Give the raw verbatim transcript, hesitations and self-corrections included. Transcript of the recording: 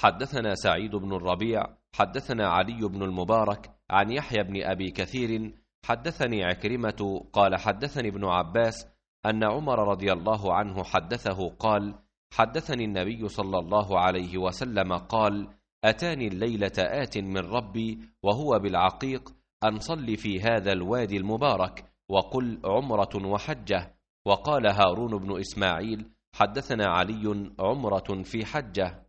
حدثنا سعيد بن الربيع حدثنا علي بن المبارك عن يحيى بن أبي كثير حدثني عكرمة قال حدثني ابن عباس أن عمر رضي الله عنه حدثه قال حدثني النبي صلى الله عليه وسلم قال أتاني الليلة آت من ربي وهو بالعقيق أن صل في هذا الوادي المبارك وقل عمرة وحجة. وقال هارون بن إسماعيل حدثنا علي عمرة في حجة.